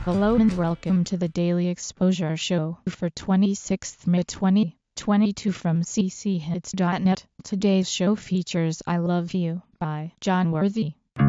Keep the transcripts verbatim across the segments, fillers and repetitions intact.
Hello and welcome to the Daily Exposure Show for twenty-sixth May twenty twenty-two from c c hits dot net. Today's show features I Love You by John Worthy.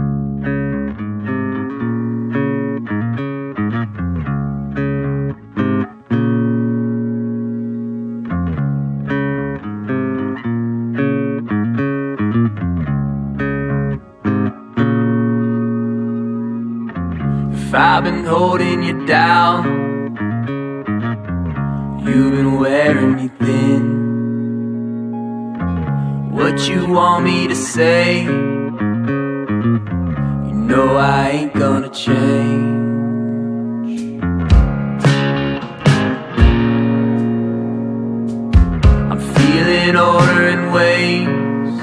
I've been holding you down, you've been wearing me thin. What you want me to say, you know I ain't gonna change. I'm feeling older in ways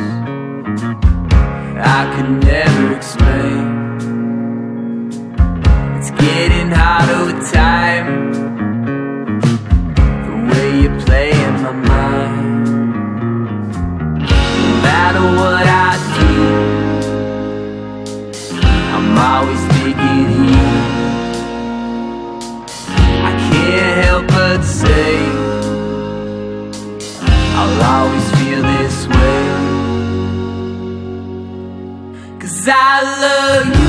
I could never explain. Getting harder with time, the way you play in my mind. No matter what I do, I'm always thinking of you. I can't help but say I'll always feel this way, 'cause I love you.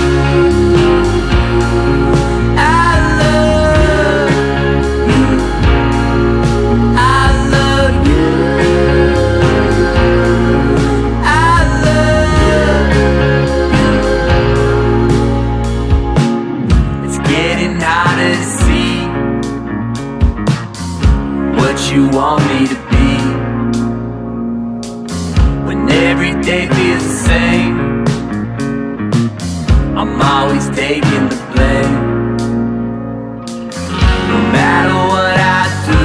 You want me to be, when every day feels the same, I'm always taking the blame. No matter what I do,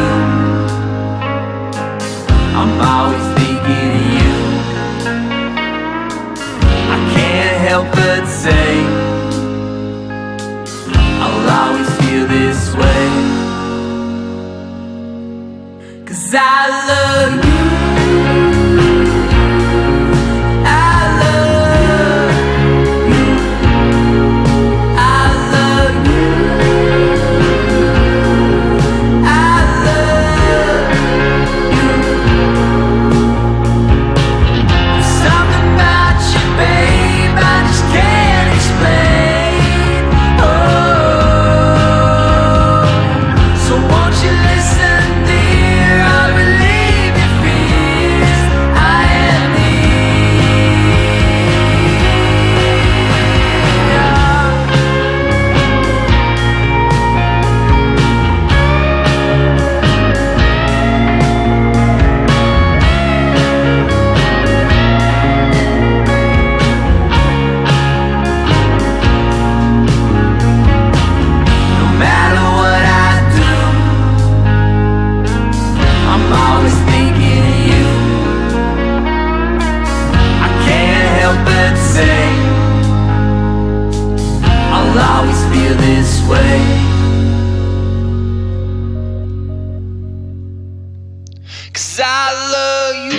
I'm always thinking of you. I can't help but say I'll always feel this way, 'cause I love you. I love you. I love you. I love you. There's something about you, babe, I just can't explain. Oh, so won't you listen, dear? I'll relieve your fears. I am no matter what I do, I'm always thinking of you. I can't help but say I'll always feel this way, 'cause I love you.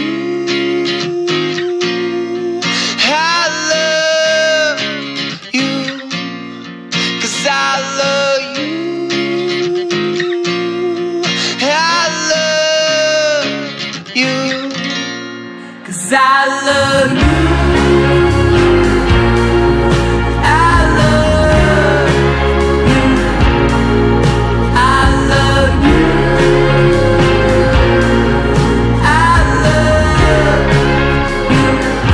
I love you, 'cause I love you. I love you, 'cause I love you. I love you. I love you. I love you.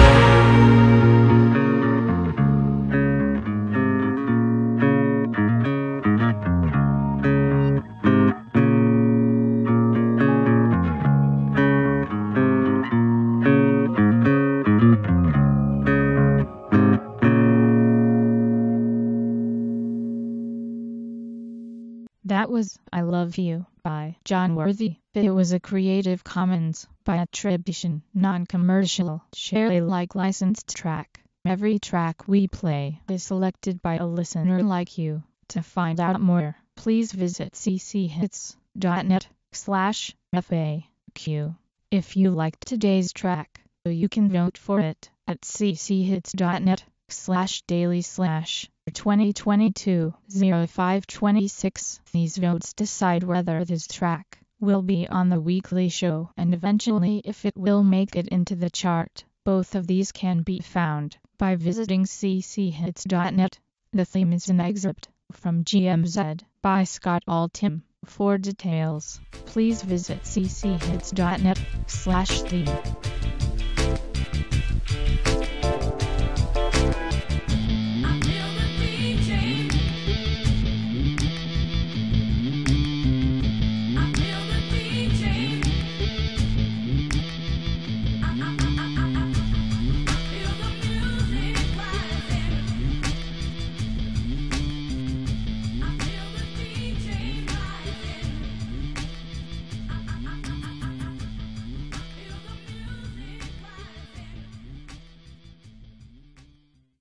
That was I Love You by John Worthy. It was a Creative Commons by attribution, non-commercial, share Alike licensed track. Every track we play is selected by a listener like you. To find out more, please visit c c hits dot net slash F A Q. If you liked today's track, you can vote for it at c c hits dot net slash daily slash twenty twenty-two oh five twenty-six. These votes decide whether this track will be on the weekly show and eventually if it will make it into the chart. Both of these can be found by visiting c c hits dot net. The theme is an excerpt from G M Z by Scott Altham. For details, please visit c c hits dot net slash theme.